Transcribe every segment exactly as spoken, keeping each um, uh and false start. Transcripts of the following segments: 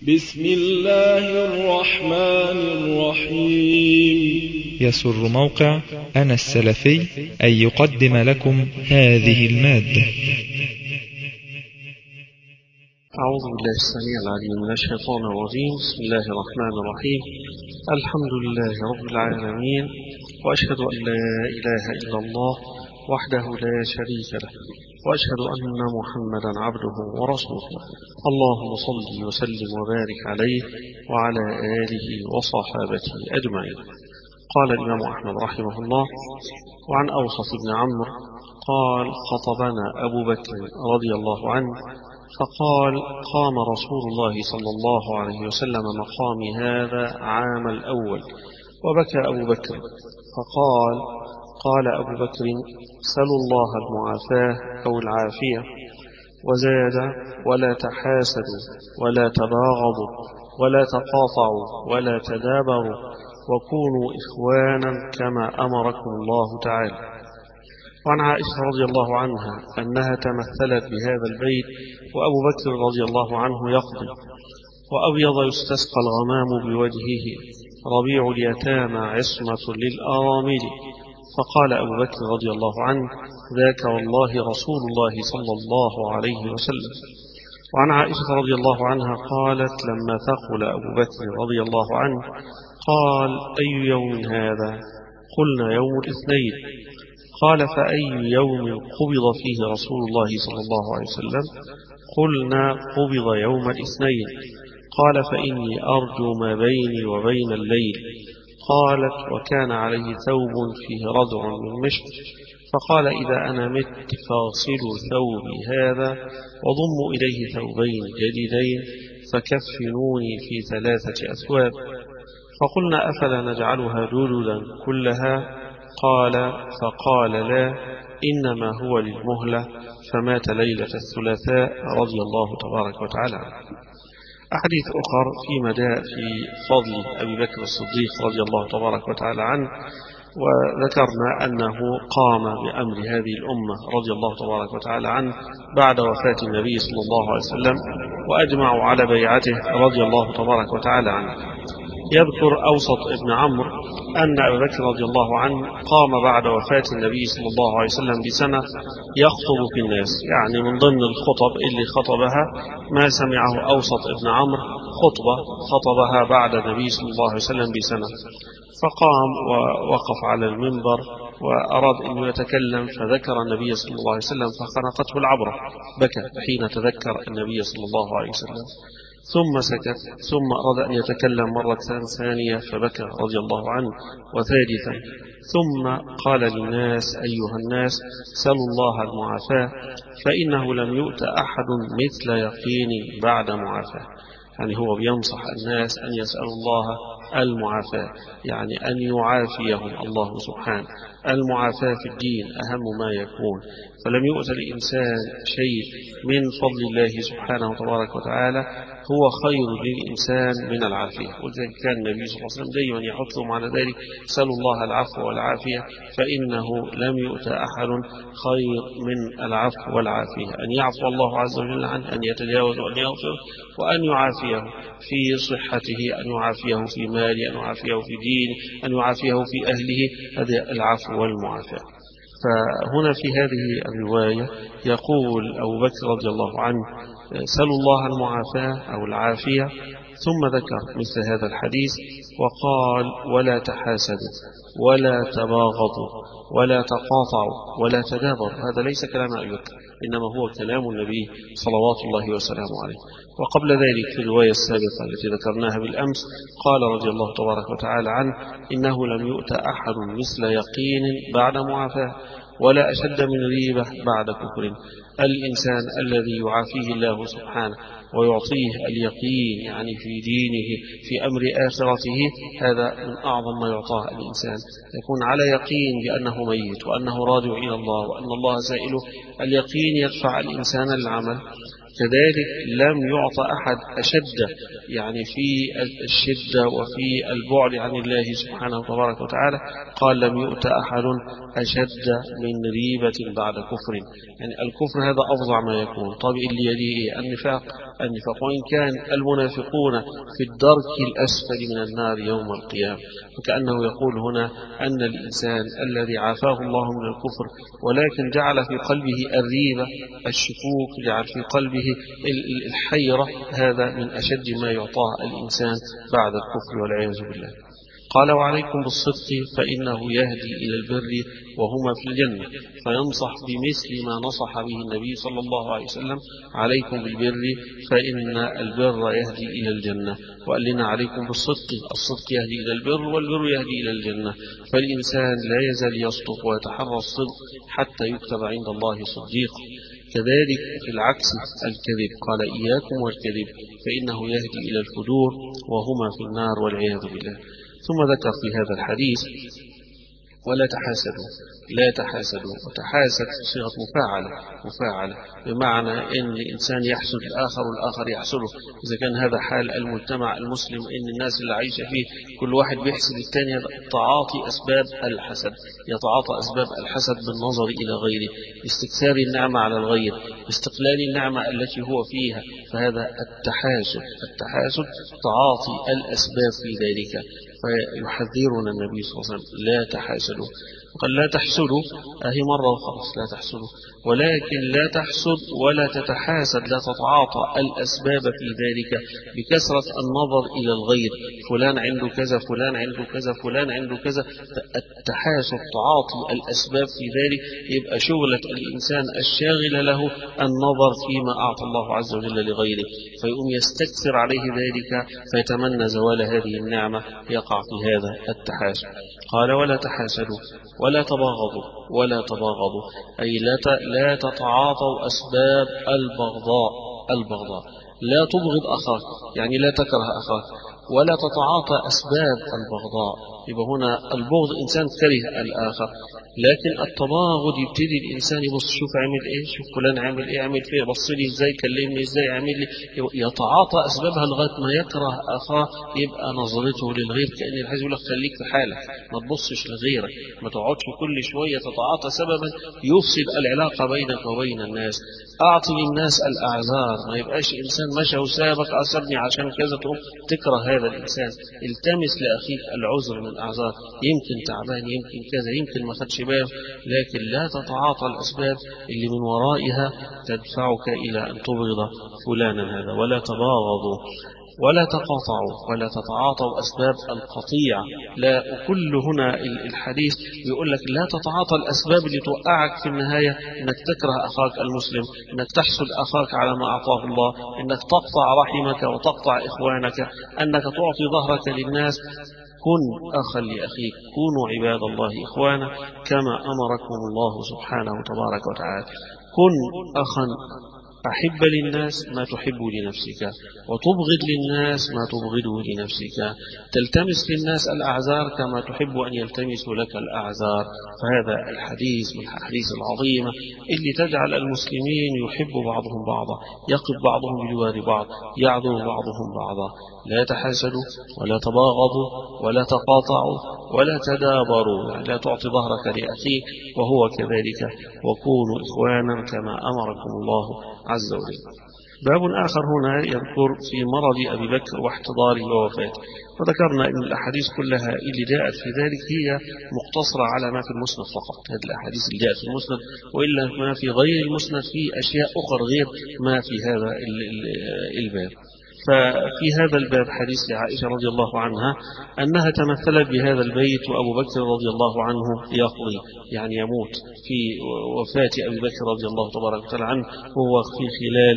بسم الله الرحمن الرحيم. يسر موقع أنا السلفي أن يقدم لكم هذه المادة. أعوذ بالله السميع العليم من الشيطان الرجيم. بسم الله الرحمن الرحيم. الحمد لله رب العالمين، وأشهد أن لا إله إلا الله وحده لا شريك له، وأشهد أن محمدا عبده ورسوله. اللهم صل وسلم وبارك عليه وعلى آله وصحابته أجمعين. قال الإمام أحمد رحمه الله: وعن أوصف بن عمرو قال: خطبنا أبو بكر رضي الله عنه فقال: قام رسول الله صلى الله عليه وسلم مقامي هذا عام الأول، وبكى أبو بكر فقال: قال أبو بكر: سلوا الله المعافاة أو العافية. وزاد: ولا تحاسدوا ولا تباغضوا ولا تقاطعوا ولا تدابروا، وكونوا إخوانا كما أمركم الله تعالى. وعن عائشة رضي الله عنها أنها تمثلت بهذا البيت وأبو بكر رضي الله عنه يقضي: وأبيض يستسقى الغمام بوجهه، ربيع اليتامى عصمة للأرامل. فقال أبو بكر رضي الله عنه: ذاك والله رسول الله صلى الله عليه وسلم. وعن عائشة رضي الله عنها قالت: لما ثقل أبو بكر رضي الله عنه قال: أي يوم هذا؟ قلنا: يوم الاثنين. قال: فأي يوم قبض فيه رسول الله صلى الله عليه وسلم؟ قلنا: قبض يوم الاثنين. قال: فإني أرجو ما بيني وبين الليل. قالت: وكان عليه ثوب فيه ردع من مشط. فقال: إذا أنا مت فاغسلوا ثوبي هذا وضموا إليه ثوبين جديدين فكفنوني في ثلاثة أثواب. فقلنا: أفلا نجعلها جلدا كلها؟ قال: فقال: لا، إنما هو للمهلة. فمات ليلة الثلاثاء رضي الله تبارك وتعالى عنه. أحاديث أخر فيما جاء في فضل أبي بكر الصديق رضي الله تبارك وتعالى عنه، وذكرنا أنه قام بأمر هذه الأمة رضي الله تبارك وتعالى عنه بعد وفاة النبي صلى الله عليه وسلم، وأجمعوا على بيعته رضي الله تبارك وتعالى عنه. يذكر أوسط ابن عمرو أن أبا بكر رضي الله عنه قام بعد وفاة النبي صلى الله عليه وسلم بسنة يخطب في الناس، يعني من ضمن الخطب اللي خطبها ما سمعه أوسط ابن عمرو خطبة خطبها بعد النبي صلى الله عليه وسلم بسنة. فقام ووقف على المنبر وأراد أن يتكلم، فذكر النبي صلى الله عليه وسلم فخنقته العبرة، بكى حين تذكر النبي صلى الله عليه وسلم، ثم سكت، ثم أراد أن يتكلم مرة ثانية فبكى رضي الله عنه، وثالثا ثم قال للناس: أيها الناس، سلوا الله المعافاة، فإنه لم يؤت أحد مثل يقين بعد معافاة. يعني هو بينصح الناس أن يسألوا الله المعافاة، يعني أن يعافيهم الله سبحانه. المعافاة في الدين أهم ما يكون، فلم يؤت الإنسان شيء من فضل الله سبحانه وتبارك وتعالى هو خير للإنسان من العافية. ولذلك كان النبي صلى الله عليه وسلم دائما يحثهم على ذلك: سألوا الله العفو والعافية، فإنه لم يؤت أحد خير من العفو والعافية، أن يعفو الله عز وجل عنه، أن يتجاوز وأن يغفر، وأن يعافيه في صحته، أن يعافيه في ماله، أن يعافيه في دينه، أن يعافيه في أهله. هذا العفو والمعافاة. فهنا في هذه الرواية يقول أبو بكر رضي الله عنه: سلوا الله المعافاة أو العافية، ثم ذكر مثل هذا الحديث وقال: ولا تحاسدوا ولا تباغضوا ولا تقاطعوا ولا تدابروا. هذا ليس كلام أبي بكر، إنما هو كلام النبي صلوات الله وسلامه عليه. وقبل ذلك في الرواية السابقة التي ذكرناها بالأمس قال رضي الله تبارك وتعالى عنه: إنه لم يؤت أحد مثل يقين بعد معافاة، ولا أشد من ريبة بعد كفر. الإنسان الذي يعافيه الله سبحانه ويعطيه اليقين، يعني في دينه في أمر آخرته، هذا من أعظم ما يعطاه الإنسان، يكون على يقين بأنه ميت وأنه راجع إلى الله وأن الله سائله. اليقين يدفع الإنسان للعمل. كذلك لم يعطى أحد أشد، يعني في الشدة وفي البعد عن الله سبحانه وتبارك وتعالى، قال: لم يؤت أحد أشد من ريبة بعد كفر. يعني الكفر هذا أفظع ما يكون. طب اللي يليه النفاق، النفاق، وإن كان المنافقون في الدرك الأسفل من النار يوم القيامة. وكأنه يقول هنا أن الإنسان الذي عافاه الله من الكفر ولكن جعل في قلبه الريبة الشكوك، جعل في قلبه الحيرة، هذا من أشد ما يعطاه الإنسان بعد الكفر والعياذ بالله. قال وعليكم بالصدق فإنه يهدي إلى البر وهما في الجنة، فينصح بمثل ما نصح به النبي صلى الله عليه وسلم: عليكم بالبر فإن البر يهدي إلى الجنة. وقال لنا عليكم بالصدق، الصدق يهدي إلى البر والبر يهدي إلى الجنة. فالإنسان لا يزال يصدق ويتحرى الصدق حتى يكتب عند الله صديقا. كذلك في العكس الكذب، قال إياكم والكذب فإنه يهدي إلى الفجور وهما في النار والعياذ بالله. ثم ذكر في هذا الحديث: ولا تحاسدوا، لا تحاسدوا، وتحاسد صيغة مفاعلة مفاعلة بمعنى أن الإنسان يحسد الآخر والآخر يحسده. إذا كان هذا حال المجتمع المسلم، أن الناس اللي عايشة فيه كل واحد بيحسد الثاني، تعاطي أسباب الحسد، يتعاطى أسباب الحسد بالنظر إلى غيره، باستكثار النعمة على الغير، باستقلال النعمة التي هو فيها، فهذا التحاسد. التحاسد تعاطي الأسباب في ذلك. فيحذرنا النبي صلى الله عليه وسلم: لا تحاسدوا. وقال لا تحسدوا أهي مرة وخلاص، لا تحسدوا، ولكن لا تحسد ولا تتحاسد، لا تتعاطى الأسباب في ذلك بكثرة النظر إلى الغير، فلان عنده كذا، فلان عنده كذا، فلان عنده كذا. التحاسد تعاطي الأسباب في ذلك، يبقى شغلة الإنسان الشاغلة له النظر فيما أعطى الله عز وجل لغيره، فيقوم يستكثر عليه ذلك فيتمنى زوال هذه النعمة، يقع في هذا التحاسد. قال ولا تحاسدوا ولا تباغضوا، ولا تباغضوا أي لا لا تتعاطوا أسباب البغضاء. البغضاء لا تبغض أخاك، يعني لا تكره أخاك، ولا تتعاطى أسباب البغضاء. يبقى هنا البغض إنسان كره الآخر، لكن التباغض يبتدي الإنسان يبص: شوف عمل إيه، شوف فلان عمل إيه، عمل فيه، بص لي إزاي، كلمني إزاي، عمل لي، يتعاطى أسبابها لغاية ما يكره أخاه. يبقى نظرته للغير كأن الحزب يقول لك خليك في حالك، ما تبصش لغيرك، ما تقعدش كل شوية تتعاطى سببا يفسد العلاقة بينك وبين الناس. أعطي للناس الأعذار، ما يبقاش إنسان مشى وسابك أسرني عشان كذا تقوم تكره هذا الإنسان. التمس لأخيك العذر من الأعذار، يمكن تعبان، يمكن كذا، يمكن ما خدش باله، لكن لا تتعاطى الأسباب اللي من ورائها تدفعك إلى أن تبغض فلانا هذا. ولا تباغضوا ولا تقاطعوا ولا تتعاطوا أسباب القطيعة. لا، وكل هنا الحديث بيقول لك لا تتعاطى الأسباب اللي توقعك في النهاية إنك تكره أخاك المسلم، إنك تحسد أخاك على ما أعطاه الله، إنك تقطع رحمك وتقطع إخوانك، أنك تعطي ظهرك للناس. كن أخا لأخيك، كونوا عباد الله إخوانا كما أمركم الله سبحانه تبارك وتعالى. كن أخا، أحب للناس ما تحب لنفسك، وتبغض للناس ما تبغضه لنفسك، تلتمس للناس الأعذار كما تحب أن يلتمسوا لك الأعذار. فهذا الحديث من الحديث العظيمة اللي تجعل المسلمين يحب بعضهم بعضا، يقف بعضهم بجوار بعض، يعذر بعضهم بعضا. لا تحاسدوا ولا تباغضوا ولا تقاطعوا ولا تدابروا، يعني لا تعطي ظهرك لأخيك وهو كذلك، وكونوا إخوانا كما أمركم الله عز وجل. باب آخر هنا يذكر في مرض أبي بكر واحتضاره ووفاته، وذكرنا أن الأحاديث كلها اللي جاءت في ذلك هي مقتصرة على ما في المسند فقط، هذه الأحاديث اللي جاءت في المسند، وإلا ما في غير المسند في أشياء أخرى غير ما في هذا الباب. ففي هذا الباب حديث لعائشة رضي الله عنها أنها تمثلت بهذا البيت وأبو بكر رضي الله عنه يقضي، يعني يموت في وفاة أبي بكر رضي الله تبارك وتعالى عنه، هو في خلال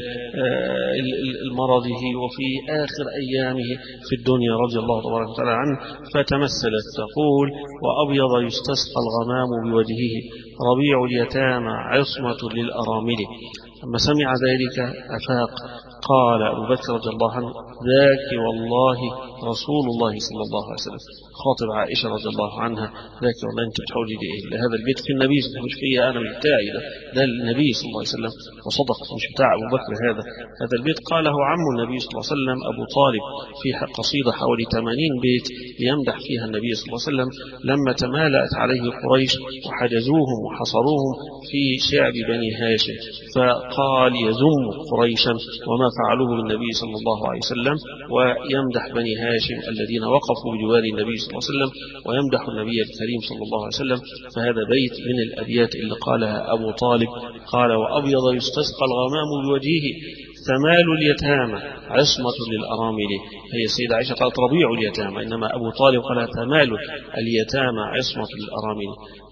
مرضه وفي آخر أيامه في الدنيا رضي الله تبارك وتعالى عنه. فتمثلت تقول: وأبيض يستسقى الغمام بوجهه، ربيع اليتامى عصمة للأرامل. لما سمع ذلك أفاق، قال أبو بكر رضي الله عنه: ذاك والله رسول الله صلى الله عليه وسلم، خاطب عائشة رضي الله عنها: ذاك والله أنت بتحولي لي إيه؟ هذا البيت في النبي، مش فيا أنا، مش بتاعي، ده ده النبي صلى الله عليه وسلم، وصدق مش بتاع أبو بكر. هذا هذا البيت قاله عم النبي صلى الله عليه وسلم أبو طالب في قصيدة حوالي ثمانين بيت يمدح فيها النبي صلى الله عليه وسلم لما تمالأت عليه قريش وحجزوهم وحصروهم في شعب بني هاشم، فقال: يذم قريشا وما وما فعلوه بالنبي صلى الله عليه وسلم، ويمدح بني هاشم الذين وقفوا بجوار النبي صلى الله عليه وسلم، ويمدح النبي الكريم صلى الله عليه وسلم. فهذا بيت من الأبيات اللي قالها أبو طالب، قال: وأبيض يستسقى الغمام بوجهه ثمال اليتامى عصمة للأرامل. هي السيدة عائشة قالت ربيع اليتامى، إنما أبو طالب قال ثمال اليتامى عصمة للأرامل.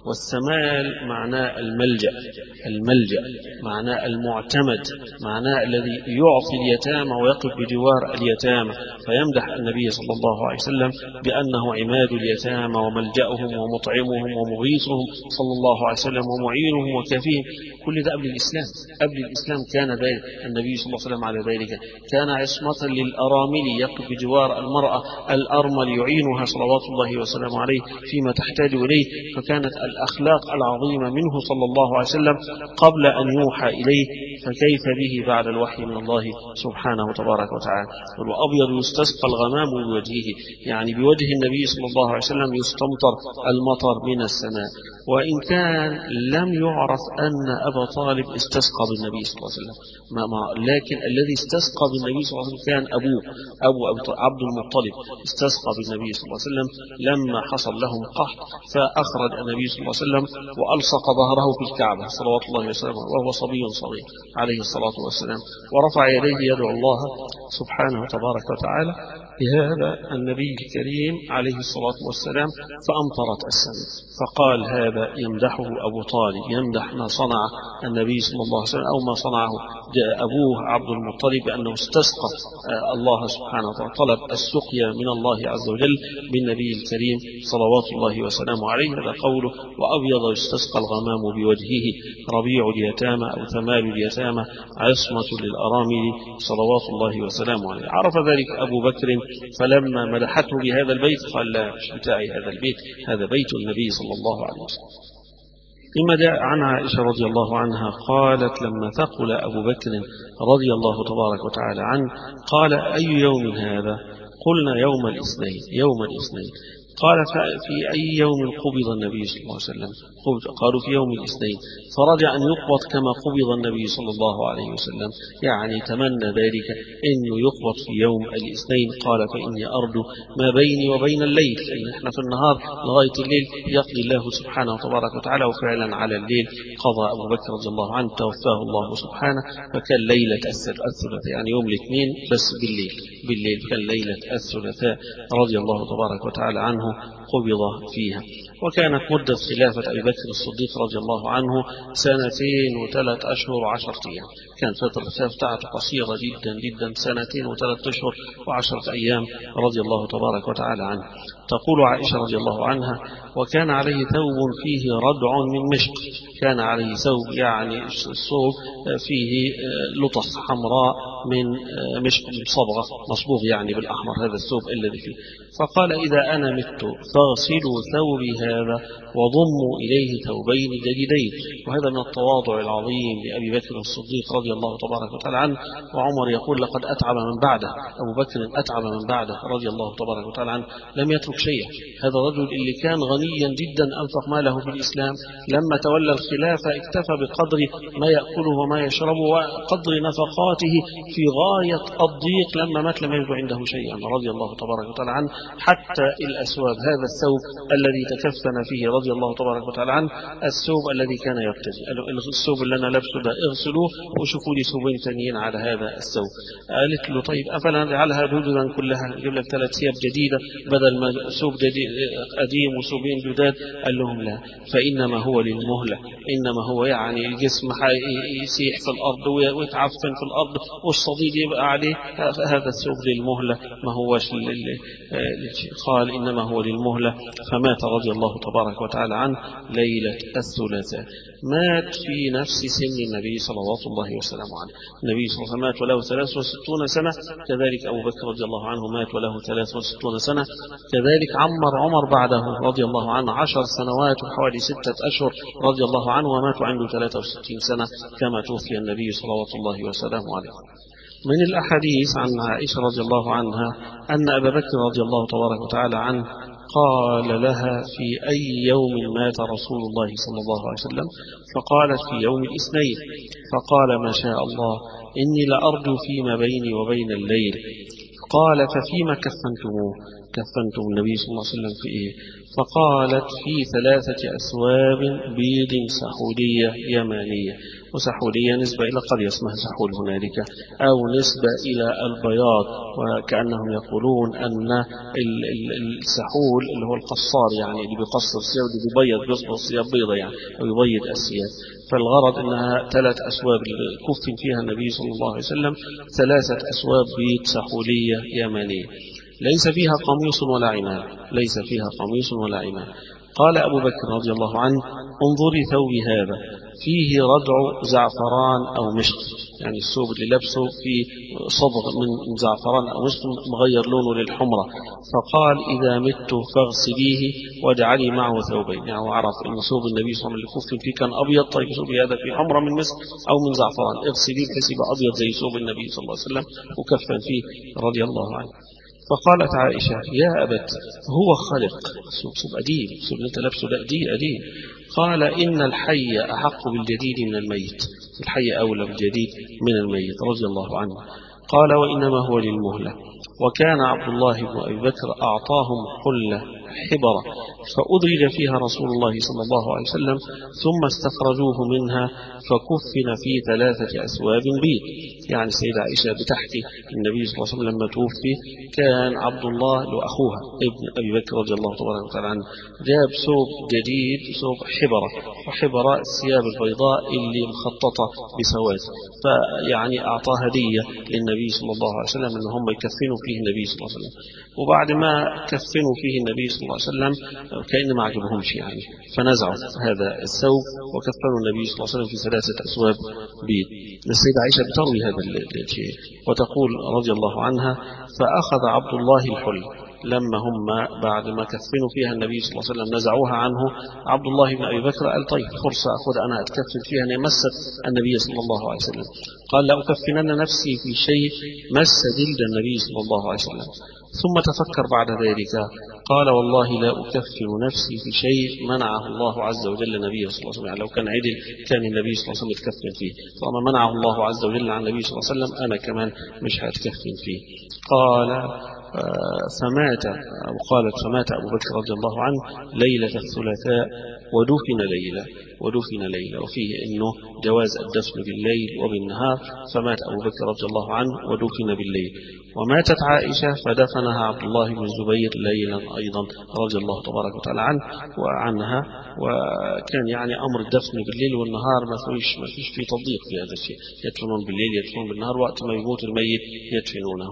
والثمال معناه الملجأ، الملجأ معناه المعتمد، معناه الذي يعطي اليتامى ويقف بجوار اليتامى. فيمدح النبي صلى الله عليه وسلم بأنه عماد اليتامى وملجأهم ومطعمهم ومغيثهم صلى الله عليه وسلم ومعينهم وكافيهم. كل ده قبل الإسلام، قبل الإسلام كان ذلك النبي صلى الله عليه وسلم على ذلك. كان عصمة للأرامل، يقف بجوار المرأة الأرمل يعينها صلوات الله وسلامه عليه فيما تحتاج إليه. فكانت الأخلاق العظيمة منه صلى الله عليه وسلم قبل أن يوحى إليه، فكيف به بعد الوحي من الله سبحانه تبارك وتعالى. والأبيض يستسقى الغمام بوجهه، يعني بوجه النبي صلى الله عليه وسلم يستمطر المطر من السماء. وإن كان لم يعرف أن أبا طالب استسقى بالنبي صلى الله عليه وسلم، ما ما لكن الذي استسقى بالنبي صلى الله عليه وسلم كان أبوه، أبو عبد المطلب استسقى بالنبي صلى الله عليه وسلم لما حصل لهم قحط، فأخرج النبي صلى الله عليه وسلم وألصق ظهره في الكعبة صلوات الله وسلامه وهو صبي صغير عليه الصلاة والسلام، ورفع يديه يدعو الله سبحانه تبارك وتعالى بهذا النبي الكريم عليه الصلاة والسلام، فأمطرت السماء. فقال هذا يمدحه أبو طالب، يمدح ما صنع النبي صلى الله عليه وسلم أو ما صنعه أبوه عبد المطلب، بأنه استسقى الله سبحانه وتعالى، طلب السقيا من الله عز وجل بالنبي الكريم صلوات الله وسلامه عليه. هذا قوله: وأبيض يستسقى الغمام بوجهه ربيع اليتامى أو ثمال اليتامى عصمة للأرامل صلوات الله وسلامه عليه. عرف ذلك أبو بكر، فلما مدحته بهذا البيت قال: لا، مش بتاعي هذا البيت، هذا بيت النبي صلى الله عليه وسلم. لما جاء عن عائشة رضي الله عنها قالت: لما ثقل أبو بكر رضي الله تبارك وتعالى عنه قال: أي يوم هذا؟ قلنا: يوم الاثنين. يوم الاثنين. قال: في أي يوم قبض النبي صلى الله عليه وسلم؟ قالوا: في يوم الاثنين. فرجع أن يقبض كما قبض النبي صلى الله عليه وسلم، يعني تمنى ذلك أنه يقبض في يوم الاثنين. قال: فإني أرجو ما بيني وبين الليل، لأن احنا في النهار لغاية الليل يقضي الله سبحانه وتبارك وتعالى، وفعلا على الليل قضى أبو بكر رضي الله عنه، توفاه الله سبحانه، فكان ليلة الثلاثاء، يعني يوم الاثنين بس بالليل، بالليل كان ليلة الثلاثاء رضي الله تبارك وتعالى عنه قبض فيها. وكانت مدة خلافة أبي بكر الصديق رضي الله عنه سنتين وثلاث أشهر وعشرة أيام، كانت فترة الخلافة بتاعته قصيرة جدا جدا، سنتين وثلاث أشهر وعشرة أيام رضي الله تبارك وتعالى عنه. تقول عائشة رضي الله عنها: وكان عليه ثوب فيه ردع من مشق، كان عليه ثوب يعني الثوب فيه لطخ حمراء من مشق صبغة مصبوغ يعني بالأحمر، هذا الثوب الذي فيه. فقال: إذا أنا مت فاغسلوا ثوبي هذا وضموا إليه ثوبين جديدين. وهذا من التواضع العظيم لأبي بكر الصديق رضي الله تبارك وتعالى عنه. وعمر يقول: لقد أتعب من بعده، أبو بكر أتعب من بعده رضي الله تبارك وتعالى عنه، لم يترك شيئا. هذا الرجل اللي كان غنيا جدا أنفق ماله في الإسلام، لما تولى الخلافة اكتفى بقدر ما يأكله وما يشربه وقدر نفقاته في غاية الضيق، لما مات لم يجد عنده شيئا رضي الله تبارك وتعالى عنه، حتى الأسواب، هذا الثوب الذي تكفن فيه رضي الله تبارك وتعالى عنه، الثوب الذي كان يرتدي، الثوب اللي أنا لابسه ده اغسلوه وشوفوا لي ثوبين ثانيين على هذا الثوب. قالت له: طيب أفلا نجعلها جددا كلها، نجيب لك ثلاث ثياب جديدة بدل ما ثوب قديم وثوبين جداد؟ قال لهم: لا، فإنما هو للمهلة، إنما هو يعني الجسم يسيح في الأرض ويتعفن في الأرض والصديد يبقى عليه، هذا الثوب للمهلة ما هوش لل... قال: إنما هو للمهلة. فمات رضي الله تبارك وتعالى عنه ليلة الثلاثاء، مات في نفس سن النبي صلوات الله وسلامه عليه. النبي صلى الله عليه وسلم مات وله ثلاث وستون سنة، كذلك أبو بكر رضي الله عنه مات وله ثلاث وستون سنة، كذلك عمر عمر بعده رضي الله عنه عشر سنوات وحوالي ستة أشهر رضي الله عنه، ومات عنده ثلاثة وستين سنة كما توفي النبي صلوات الله وسلامه عليه. من الأحاديث عن عائشة رضي الله عنها أن أبا بكر رضي الله تبارك وتعالى عنه قال لها في أي يوم مات رسول الله صلى الله عليه وسلم؟ فقالت في يوم الاثنين. فقال ما شاء الله إني لأرجو فيما بيني وبين الليل. قال ففيما كفنتموه؟ كفنتم النبي صلى الله عليه وسلم في إيه؟ فقالت في ثلاثة أثواب بيض سحولية يمانية. وسحولية نسبة إلى قرية اسمها سحول هنالك، أو نسبة إلى البياض، وكأنهم يقولون أن السحول اللي هو القصار، يعني اللي بيقصر الثياب، اللي بيبيض بيصبغ الثياب بيضة يعني، أو يبيض الثياب. فالغرض أنها ثلاث أثواب كفن فيها النبي صلى الله عليه وسلم، ثلاثة أثواب بيض سحولية يمانية ليس فيها قميص ولا عمال، ليس فيها قميص ولا عمال. قال أبو بكر رضي الله عنه انظري ثوبي هذا فيه ردع زعفران أو مشط، يعني الثوب اللي لبسه فيه صبغ من زعفران أو مشط مغير لونه للحمرة. فقال إذا مت فاغسليه واجعلي معه ثوبين. يعني عرف أن ثوب النبي صلى الله عليه وسلم اللي كفن فيه كان أبيض، طيب ثوبي هذا فيه حمرة من مسك أو من زعفران، اغسليه بحيث يبقى أبيض زي ثوب النبي صلى الله عليه وسلم وكفن فيه رضي الله عنه. فقالت عائشة يا أبت هو خلق سوب أديم، سوب أنت لبسه أديم أديم. قال إن الحي أحق بالجديد من الميت، الحي أولى بالجديد من الميت رضي الله عنه. قال وإنما هو للمهلة. وكان عبد الله بن أبي بكر أعطاهم حلة حبرة فأدرج فيها رسول الله صلى الله عليه وسلم، ثم استخرجوه منها فكفن في ثلاثة أثواب بيض. يعني السيدة عائشة بتحكي النبي صلى الله عليه وسلم لما توفي كان عبد الله وأخوها ابن أبي بكر رضي الله تعالى عنه جاب ثوب جديد، ثوب حبرة، وحبرة الثياب البيضاء اللي مخططة بسواد، فيعني أعطى هدية للنبي صلى الله عليه وسلم أن هم يكفنوا فيه النبي صلى الله عليه وسلم. وبعد ما كفنوا فيه النبي صلى الله عليه وسلم كأن ما عجبهمش يعني، فنزعوا هذا الثوب وكفنوا النبي صلى الله عليه وسلم في ثلاثة أثواب بيض. السيدة عائشة بتروي هذا الشيء وتقول رضي الله عنها فأخذ عبد الله الحل لما هم بعد ما كفنوا فيها النبي صلى الله عليه وسلم نزعوها عنه. عبد الله بن أبي بكر قال طيب فرصة أخذ أنا أتكفن فيها أن مست النبي صلى الله عليه وسلم. قال لا أكفنن نفسي في شيء مس جلد النبي صلى الله عليه وسلم. ثم تفكر بعد ذلك قال والله لا أكفن نفسي في شيء منعه الله عز وجل النبي صلى الله عليه وسلم. يعني لو كان عدل كان النبي صلى الله عليه وسلم يتكفن فيه، فما منعه الله عز وجل عن النبي صلى الله عليه وسلم أنا كمان مش هتكفن فيه. قال فمات وقالت فمات أبو بكر رضي الله عنه ليلة الثلاثاء ودفن ليلة ودفن ليلة وفيه إنه جواز الدفن بالليل وبالنهار. فمات أبو بكر رضي الله عنه ودفن بالليل. وماتت عائشة فدفنها عبد الله بن الزبير ليلا أيضا رضي الله تبارك وتعالى عنه وعنها. وكان يعني أمر الدفن بالليل والنهار ما فيش ما فيش فيه تضييق في هذا الشيء، يدفنون بالليل يدفنون بالنهار، وقت ما يموت الميت يدفنونه.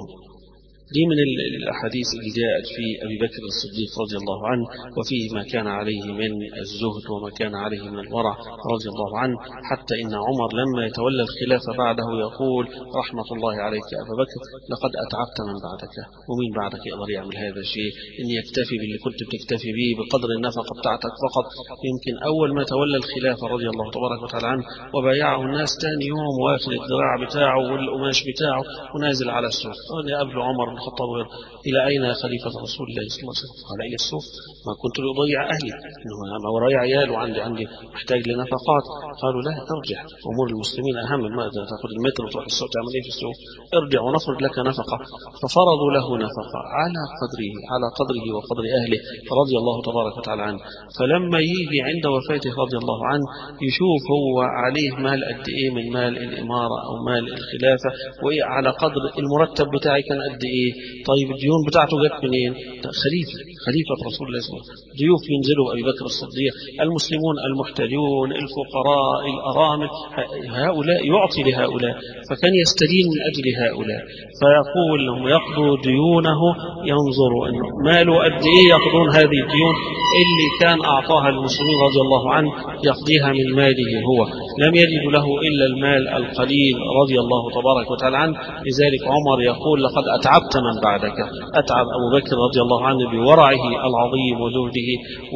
دي من الأحاديث اللي جاءت في أبي بكر الصديق رضي الله عنه وفيه ما كان عليه من الزهد وما كان عليه من الورع رضي الله عنه، حتى إن عمر لما يتولى الخلافة بعده يقول رحمة الله عليك يا أبا بكر لقد أتعبت من بعدك، ومين بعدك يقدر يعمل هذا الشيء؟ إن يكتفي باللي كنت بتكتفي به بقدر النفقة بتاعتك فقط. يمكن أول ما تولى الخلافة رضي الله تبارك وتعالى عنه وبايعه الناس ثاني يوم واخذ الذراع بتاعه والقماش بتاعه ونازل على السوق. قبل عمر الخطاب إلى أين يا خليفة رسول الله صلى الله عليه وسلم؟ قال إلى السوق، ما كنت لأضيع أهلي، إنه ما وراي عيال وعندي عندي محتاج لنفقات. قالوا لا ارجع، أمور المسلمين أهم، ما تأخذ المتر وتروح السوق تعمل إيه في السوق؟ ارجع ونفرض لك نفقة. ففرضوا له نفقة على قدره على قدره وقدر أهله رضي الله تبارك وتعالى عنه. فلما يجي عند وفاته رضي الله عنه يشوف هو عليه مال قد إيه من مال الإمارة أو مال الخلافة، وإيه على قدر المرتب بتاعي كان قد إيه. طيب الديون بتاعته جت منين؟ خليفة خليفة رسول الله صلى الله عليه وسلم، ضيوف ينزلوا أبي بكر الصديق، المسلمون المحتاجون الفقراء الأرامل، هؤلاء يعطي لهؤلاء، فكان يستدين من أجل هؤلاء. فيقول لهم يقضوا ديونه، ينظروا أنه ماله قد إيه يقضون هذه الديون اللي كان أعطاها المسلمين رضي الله عنه يقضيها من ماله هو، لم يجد له إلا المال القليل رضي الله تبارك وتعالى عنه. لذلك عمر يقول لقد أتعبت من بعدك. أتعب أبو بكر رضي الله عنه بورعه العظيم وزهده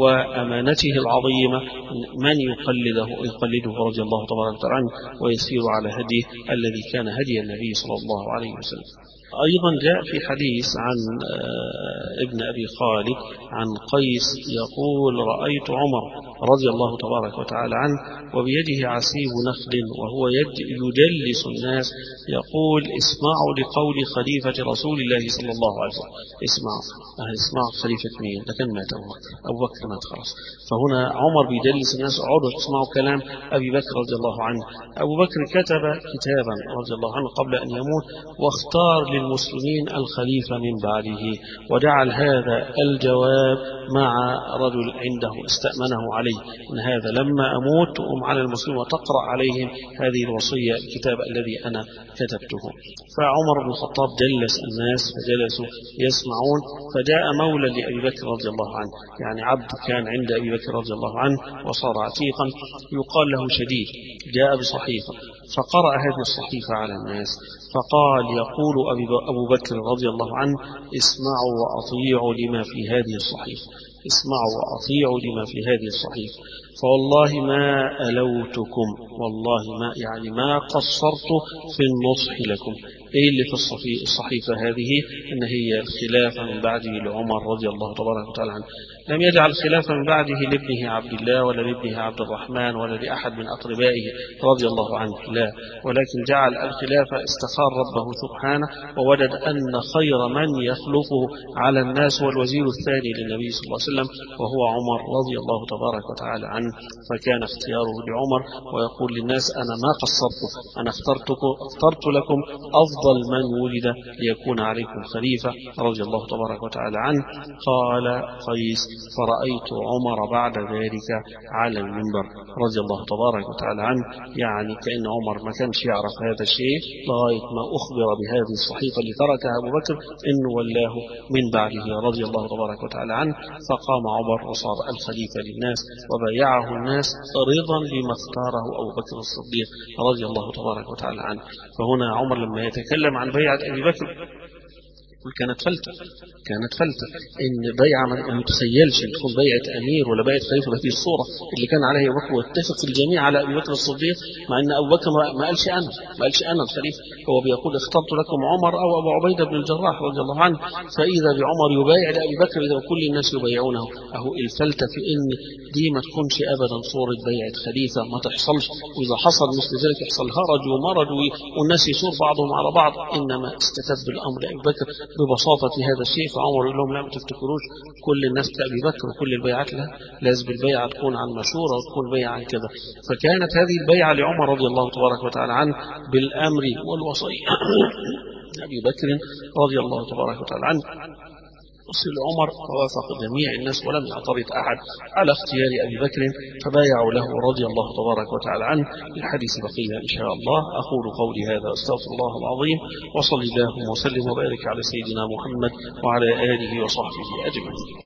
وأمانته العظيمة من يقلده يقلده رضي الله تبارك وتعالى عنه ويسير على هديه الذي كان هدي النبي صلى الله عليه وسلم. أيضا جاء في حديث عن ابن أبي خالد عن قيس يقول رأيت عمر رضي الله تبارك وتعالى عنه وبيده عسيب نخل وهو يجلس الناس يقول اسمعوا لقول خليفة رسول الله صلى الله عليه وسلم. اسمعوا اسمعوا خليفة مين؟ لكن مات أبو بكر مات خلاص. فهنا عمر بيجلس الناس اقعدوا اسمعوا كلام أبي بكر رضي الله عنه. أبو بكر كتب كتابا رضي الله عنه قبل أن يموت واختار للمسلمين الخليفة من بعده، وجعل هذا الجواب مع رجل عنده استأمنه عليه إن هذا لما أموت تقوم على المسلمين وتقرأ عليهم هذه الوصية الكتاب الذي أنا كتبته. فعمر بن الخطاب جلس الناس فجلسوا يسمعون، فجاء مولى لأبي بكر رضي الله عنه، يعني عبد كان عند أبي بكر رضي الله عنه وصار عتيقا يقال له شديد، جاء بصحيفة فقرأ هذه الصحيفة على الناس فقال يقول أبو بكر رضي الله عنه اسمعوا وأطيعوا لما في هذه الصحيفة، اسمعوا وأطيعوا لما في هذه الصحيفة، فوالله ما ألوتكم، والله ما يعني ما قصرت في النصح لكم. ايه اللي في الصحيفة هذه؟ ان هي الخلافة من بعده لعمر رضي الله تبارك وتعالى عنه. لم يجعل الخلافة من بعده لابنه عبد الله ولا لابنه عبد الرحمن ولا لأحد من أقربائه رضي الله عنه، لا، ولكن جعل الخلافة استخار ربه سبحانه ووجد أن خير من يخلفه على الناس هو الوزير الثاني للنبي صلى الله عليه وسلم وهو عمر رضي الله تبارك وتعالى عنه، فكان اختياره لعمر ويقول للناس أنا ما قصرت، أنا اخترتكم اخترت لكم أفضل من ولد ليكون عليكم خليفة رضي الله تبارك وتعالى عنه. قال قيس فرأيت عمر بعد ذلك على المنبر رضي الله تبارك وتعالى عنه، يعني كأن عمر ما كانش يعرف هذا الشيء لغاية ما أخبر بهذه الصحيفة اللي تركها أبو بكر إن ولاه من بعده رضي الله تبارك وتعالى عنه، فقام عمر وصار الخليفة للناس وبايعه الناس رضا بما اختاره أبو بكر الصديق رضي الله تبارك وتعالى عنه. فهنا عمر لما يتكلم عن بيعة أبي بكر كانت فلتة، كانت فلتة إن بيعة ما يتخيلش أن تكون بيعة أمير ولا بيعة خليفة بهذه الصورة اللي كان عليها أبو بكر، واتفق الجميع على أبي بكر الصديق، مع أن أبو بكر ما قالش أنا ما قالش أنا الخليفة، هو بيقول اخترت لكم عمر أو أبو عبيدة بن الجراح رضي الله عنه، فإذا بعمر يبايع لأبي بكر إذا كل الناس يبايعونه. أهو الفلتة في إن دي ما تكونش أبدا صورة بيعة خليفة، ما تحصلش، وإذا حصل مثل ذلك يحصل هرج ومرج والناس يسور بعضهم على بعض، إنما استتب الأمر أبي بكر ببساطة هذا الشيء. فعمر يقول لهم لا ما تفتكروش كل الناس كأبي بكر وكل البيعات لا، لازم البيعة تكون عن مشورة وتكون بيعة عن كذا. فكانت هذه البيعة لعمر رضي الله تبارك وتعالى عنه بالأمر والوصية أبي بكر رضي الله تبارك وتعالى عنه، وصل عمر فوافق جميع الناس ولم يعترض أحد على اختيار أبي بكر فبايعوا له رضي الله تبارك وتعالى عنه. الحديث بقية إن شاء الله. أقول قولي هذا أستغفر الله العظيم وصلي الله وسلم وبارك على سيدنا محمد وعلى آله وصحبه أجمعين.